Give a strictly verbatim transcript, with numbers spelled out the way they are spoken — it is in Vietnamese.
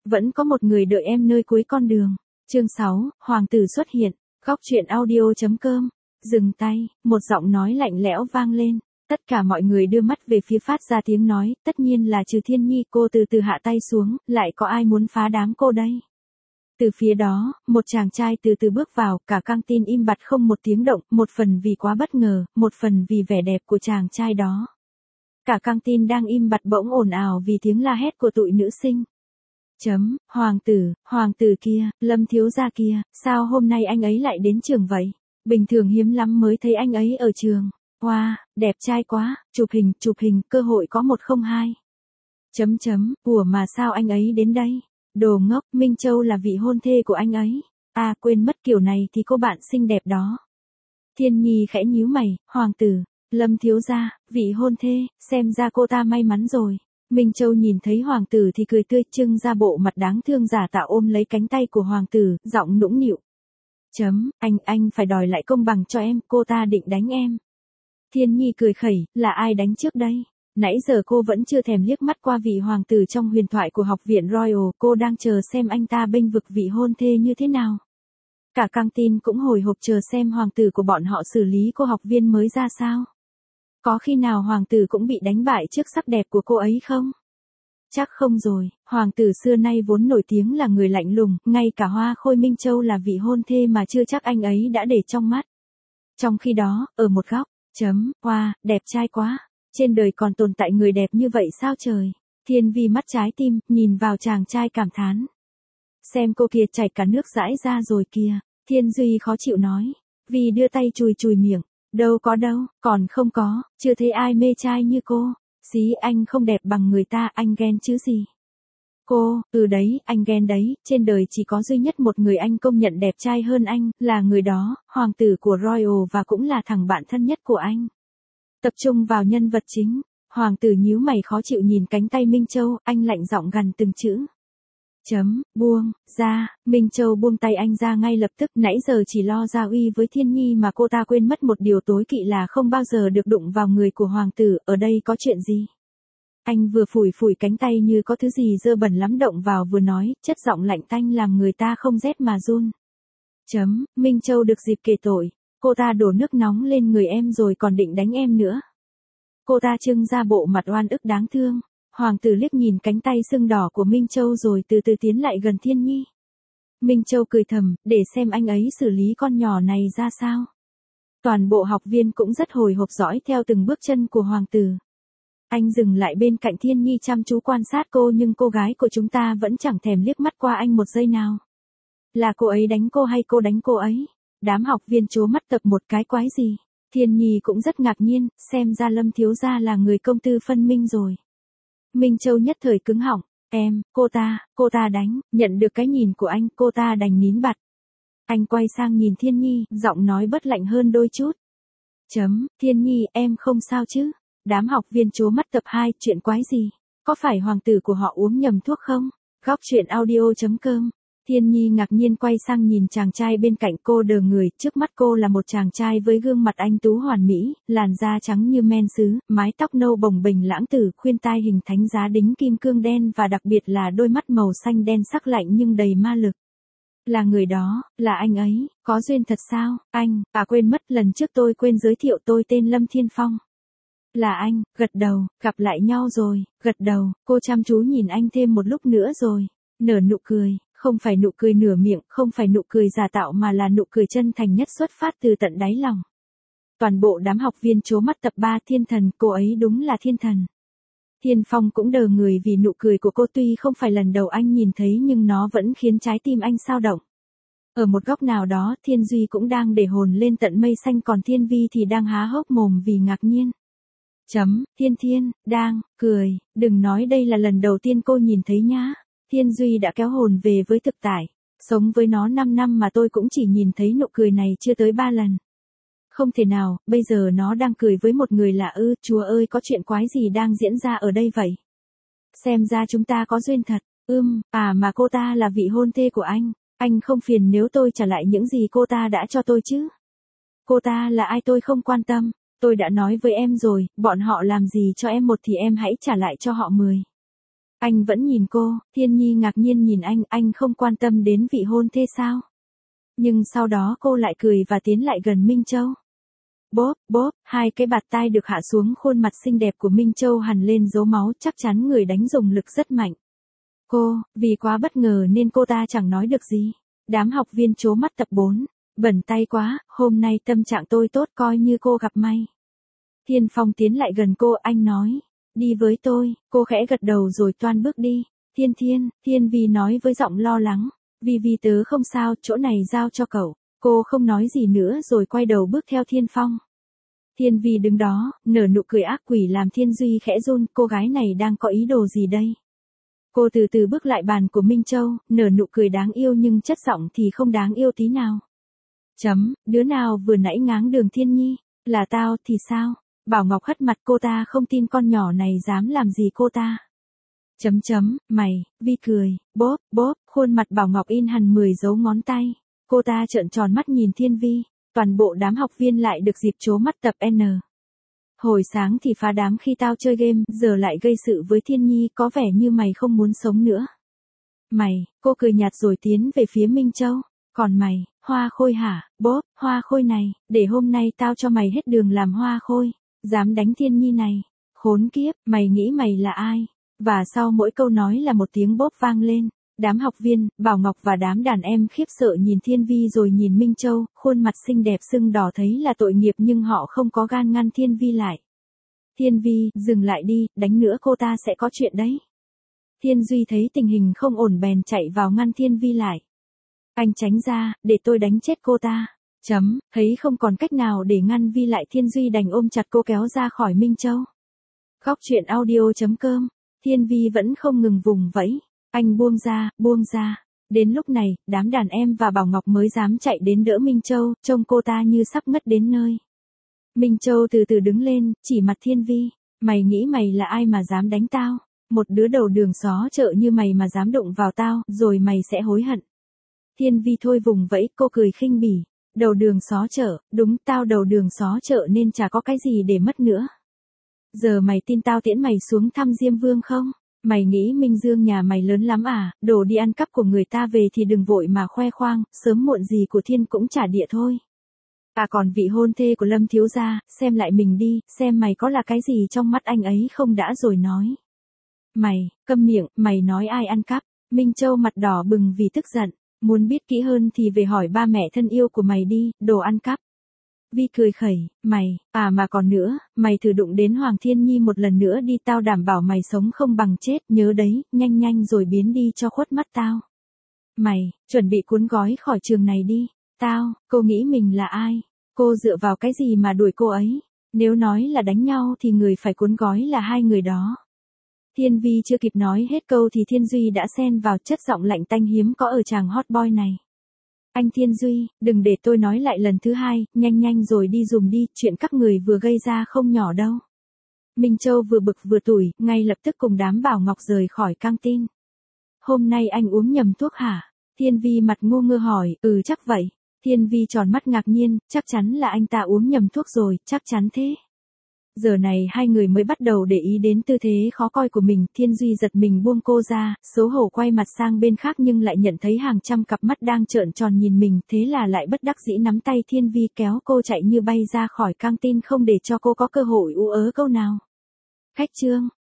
vẫn có một người đợi em nơi cuối con đường. Chương sáu, Hoàng tử xuất hiện. Góc truyện audio.com. Dừng tay, một giọng nói lạnh lẽo vang lên. Tất cả mọi người đưa mắt về phía phát ra tiếng nói, tất nhiên là trừ Thiên Nhi. Cô từ từ hạ tay xuống, lại có ai muốn phá đám cô đây? Từ phía đó, một chàng trai từ từ bước vào, cả căng tin im bặt không một tiếng động, một phần vì quá bất ngờ, một phần vì vẻ đẹp của chàng trai đó. Cả căng tin đang im bặt bỗng ồn ào vì tiếng la hét của tụi nữ sinh. Chấm, hoàng tử, hoàng tử kia, Lâm thiếu gia kia, sao hôm nay anh ấy lại đến trường vậy? Bình thường hiếm lắm mới thấy anh ấy ở trường. Wow, đẹp trai quá, chụp hình, chụp hình, cơ hội có một không hai. Chấm chấm, ủa mà sao anh ấy đến đây? Đồ ngốc, Minh Châu là vị hôn thê của anh ấy. À quên mất, kiểu này thì cô bạn xinh đẹp đó. Thiên Nhi khẽ nhíu mày, hoàng tử, Lâm thiếu gia, vị hôn thê, xem ra cô ta may mắn rồi. Minh Châu nhìn thấy hoàng tử thì cười tươi, trưng ra bộ mặt đáng thương giả tạo ôm lấy cánh tay của hoàng tử, giọng nũng nịu. Chấm, anh, anh phải đòi lại công bằng cho em, cô ta định đánh em. Thiên Nhi cười khẩy, là ai đánh trước đây? Nãy giờ cô vẫn chưa thèm liếc mắt qua vị hoàng tử trong huyền thoại của học viện Royal, cô đang chờ xem anh ta bênh vực vị hôn thê như thế nào. Cả căng tin cũng hồi hộp chờ xem hoàng tử của bọn họ xử lý cô học viên mới ra sao. Có khi nào hoàng tử cũng bị đánh bại trước sắc đẹp của cô ấy không? Chắc không rồi, hoàng tử xưa nay vốn nổi tiếng là người lạnh lùng, ngay cả Hoa Khôi Minh Châu là vị hôn thê mà chưa chắc anh ấy đã để trong mắt. Trong khi đó, ở một góc, chấm, hoa, đẹp trai quá, trên đời còn tồn tại người đẹp như vậy sao trời? Thiên Vi mắt trái tim, nhìn vào chàng trai cảm thán. Xem cô kia chảy cả nước dãi ra rồi kìa, Thiên Duy khó chịu nói. Vi đưa tay chùi chùi miệng, đâu có đâu, còn không có, chưa thấy ai mê trai như cô. Xí, anh không đẹp bằng người ta, anh ghen chứ gì. Cô, ừ đấy, anh ghen đấy, trên đời chỉ có duy nhất một người anh công nhận đẹp trai hơn anh, là người đó, hoàng tử của Royal và cũng là thằng bạn thân nhất của anh. Tập trung vào nhân vật chính, hoàng tử nhíu mày khó chịu nhìn cánh tay Minh Châu, anh lạnh giọng gằn từng chữ. Chấm, buông, ra, Minh Châu buông tay anh ra ngay lập tức, nãy giờ chỉ lo ra uy với Thiên Nhi mà cô ta quên mất một điều tối kỵ là không bao giờ được đụng vào người của hoàng tử, ở đây có chuyện gì? Anh vừa phủi phủi cánh tay như có thứ gì dơ bẩn lắm động vào vừa nói, chất giọng lạnh tanh làm người ta không rét mà run. Chấm, Minh Châu được dịp kể tội, cô ta đổ nước nóng lên người em rồi còn định đánh em nữa. Cô ta trưng ra bộ mặt oan ức đáng thương. Hoàng tử liếc nhìn cánh tay sưng đỏ của Minh Châu rồi từ từ tiến lại gần Thiên Nhi. Minh Châu cười thầm, để xem anh ấy xử lý con nhỏ này ra sao. Toàn bộ học viên cũng rất hồi hộp dõi theo từng bước chân của hoàng tử. Anh dừng lại bên cạnh Thiên Nhi chăm chú quan sát cô nhưng cô gái của chúng ta vẫn chẳng thèm liếc mắt qua anh một giây nào. Là cô ấy đánh cô hay cô đánh cô ấy? Đám học viên trố mắt tập một cái quái gì? Thiên Nhi cũng rất ngạc nhiên, xem ra Lâm thiếu gia là người công tư phân minh rồi. Minh Châu nhất thời cứng họng, em, cô ta, cô ta đánh, nhận được cái nhìn của anh, cô ta đành nín bặt. Anh quay sang nhìn Thiên Nhi, giọng nói bớt lạnh hơn đôi chút. Chấm, Thiên Nhi, em không sao chứ? Đám học viên trố mắt tập hai, chuyện quái gì? Có phải hoàng tử của họ uống nhầm thuốc không? Góc truyện audio.com. Thiên Nhi ngạc nhiên quay sang nhìn chàng trai bên cạnh cô đờ người, trước mắt cô là một chàng trai với gương mặt anh tú hoàn mỹ, làn da trắng như men sứ, mái tóc nâu bồng bềnh lãng tử, khuyên tai hình thánh giá đính kim cương đen và đặc biệt là đôi mắt màu xanh đen sắc lạnh nhưng đầy ma lực. Là người đó, là anh ấy, có duyên thật sao, anh, à quên mất lần trước tôi quên giới thiệu tôi tên Lâm Thiên Phong. Là anh, gật đầu, gặp lại nhau rồi, gật đầu, cô chăm chú nhìn anh thêm một lúc nữa rồi, nở nụ cười. Không phải nụ cười nửa miệng, không phải nụ cười giả tạo mà là nụ cười chân thành nhất xuất phát từ tận đáy lòng. Toàn bộ đám học viên trố mắt tập ba thiên thần, cô ấy đúng là thiên thần. Thiên Phong cũng đờ người vì nụ cười của cô tuy không phải lần đầu anh nhìn thấy nhưng nó vẫn khiến trái tim anh xao động. Ở một góc nào đó Thiên Duy cũng đang để hồn lên tận mây xanh còn Thiên Vi thì đang há hốc mồm vì ngạc nhiên. Chấm, Thiên Thiên, đang, cười, đừng nói đây là lần đầu tiên cô nhìn thấy nhá. Thiên Duy đã kéo hồn về với thực tại, sống với nó năm năm mà tôi cũng chỉ nhìn thấy nụ cười này chưa tới ba lần. Không thể nào, bây giờ nó đang cười với một người lạ ư, chúa ơi có chuyện quái gì đang diễn ra ở đây vậy? Xem ra chúng ta có duyên thật, ưm, à mà cô ta là vị hôn thê của anh, anh không phiền nếu tôi trả lại những gì cô ta đã cho tôi chứ? Cô ta là ai tôi không quan tâm, tôi đã nói với em rồi, bọn họ làm gì cho em một thì em hãy trả lại cho họ mười. Anh vẫn nhìn cô, Thiên Nhi ngạc nhiên nhìn anh, anh không quan tâm đến vị hôn thê sao? Nhưng sau đó cô lại cười và tiến lại gần Minh Châu. Bốp, bốp, hai cái bạt tai được hạ xuống khuôn mặt xinh đẹp của Minh Châu hằn lên dấu máu, chắc chắn người đánh dùng lực rất mạnh. Cô, vì quá bất ngờ nên cô ta chẳng nói được gì. Đám học viên trố mắt tập bốn. Bẩn tay quá, hôm nay tâm trạng tôi tốt coi như cô gặp may. Thiên Phong tiến lại gần cô, anh nói. Đi với tôi, cô khẽ gật đầu rồi toan bước đi. Thiên Thiên, Thiên Vi nói với giọng lo lắng. Vi Vi tớ không sao, chỗ này giao cho cậu. Cô không nói gì nữa rồi quay đầu bước theo Thiên Phong. Thiên Vi đứng đó, nở nụ cười ác quỷ làm Thiên Duy khẽ run, cô gái này đang có ý đồ gì đây? Cô từ từ bước lại bàn của Minh Châu, nở nụ cười đáng yêu nhưng chất giọng thì không đáng yêu tí nào. Chấm, đứa nào vừa nãy ngáng đường Thiên Nhi, là tao thì sao? Bảo Ngọc hất mặt cô ta không tin con nhỏ này dám làm gì cô ta. Chấm chấm, mày, Vi cười, bốp, bốp, khuôn mặt Bảo Ngọc in hằn mười dấu ngón tay. Cô ta trợn tròn mắt nhìn Thiên Vi, toàn bộ đám học viên lại được dịp trố mắt tập N. Hồi sáng thì phá đám khi tao chơi game, giờ lại gây sự với Thiên Nhi, có vẻ như mày không muốn sống nữa. Mày, cô cười nhạt rồi tiến về phía Minh Châu, còn mày, Hoa Khôi hả, bốp, Hoa Khôi này, để hôm nay tao cho mày hết đường làm Hoa Khôi, dám đánh Thiên Nhi này, khốn kiếp, mày nghĩ mày là ai? Và sau mỗi câu nói là một tiếng bốp vang lên. Đám học viên, Bảo Ngọc và đám đàn em khiếp sợ nhìn Thiên Vi rồi nhìn Minh Châu, khuôn mặt xinh đẹp sưng đỏ thấy là tội nghiệp nhưng họ không có gan ngăn Thiên Vi lại. Thiên Vi, dừng lại đi, đánh nữa cô ta sẽ có chuyện đấy. Thiên Duy thấy tình hình không ổn bèn chạy vào ngăn Thiên Vi lại. Anh tránh ra, để tôi đánh chết cô ta. Chấm, thấy không còn cách nào để ngăn Vi lại Thiên Duy đành ôm chặt cô kéo ra khỏi Minh Châu. Góc truyện audio.com, Thiên Vi vẫn không ngừng vùng vẫy. Anh buông ra, buông ra. Đến lúc này, đám đàn em và Bảo Ngọc mới dám chạy đến đỡ Minh Châu, trông cô ta như sắp ngất đến nơi. Minh Châu từ từ đứng lên, chỉ mặt Thiên Vi. Mày nghĩ mày là ai mà dám đánh tao? Một đứa đầu đường xó chợ như mày mà dám đụng vào tao, rồi mày sẽ hối hận. Thiên Vi thôi vùng vẫy, cô cười khinh bỉ. Đầu đường xó chợ, đúng tao đầu đường xó chợ nên chả có cái gì để mất nữa. Giờ mày tin tao tiễn mày xuống thăm Diêm Vương không? Mày nghĩ Minh Dương nhà mày lớn lắm à, đồ đi ăn cắp của người ta về thì đừng vội mà khoe khoang, sớm muộn gì của Thiên cũng trả địa thôi. À còn vị hôn thê của Lâm thiếu gia, xem lại mình đi, xem mày có là cái gì trong mắt anh ấy không đã rồi nói. Mày, câm miệng, mày nói ai ăn cắp? Minh Châu mặt đỏ bừng vì tức giận, muốn biết kỹ hơn thì về hỏi ba mẹ thân yêu của mày đi, đồ ăn cắp. Vi cười khẩy, mày, à mà còn nữa, mày thử đụng đến Hoàng Thiên Nhi một lần nữa đi, tao đảm bảo mày sống không bằng chết, nhớ đấy, nhanh nhanh rồi biến đi cho khuất mắt tao. Mày, chuẩn bị cuốn gói khỏi trường này đi. Tao, cô nghĩ mình là ai? Cô dựa vào cái gì mà đuổi cô ấy? Nếu nói là đánh nhau thì người phải cuốn gói là hai người đó. Thiên Vi chưa kịp nói hết câu thì Thiên Duy đã xen vào, chất giọng lạnh tanh hiếm có ở chàng hot boy này. Anh Thiên Duy, đừng để tôi nói lại lần thứ hai, nhanh nhanh rồi đi dùm đi, chuyện các người vừa gây ra không nhỏ đâu. Minh Châu vừa bực vừa tủi, ngay lập tức cùng đám Bảo Ngọc rời khỏi căng tin. Hôm nay anh uống nhầm thuốc hả? Thiên Vi mặt ngu ngơ hỏi, ừ chắc vậy. Thiên Vi tròn mắt ngạc nhiên, chắc chắn là anh ta uống nhầm thuốc rồi, chắc chắn thế. Giờ này hai người mới bắt đầu để ý đến tư thế khó coi của mình, Thiên Duy giật mình buông cô ra, xấu hổ quay mặt sang bên khác nhưng lại nhận thấy hàng trăm cặp mắt đang trợn tròn nhìn mình, thế là lại bất đắc dĩ nắm tay Thiên Vi kéo cô chạy như bay ra khỏi căng tin không để cho cô có cơ hội ú ớ câu nào. Khách trương.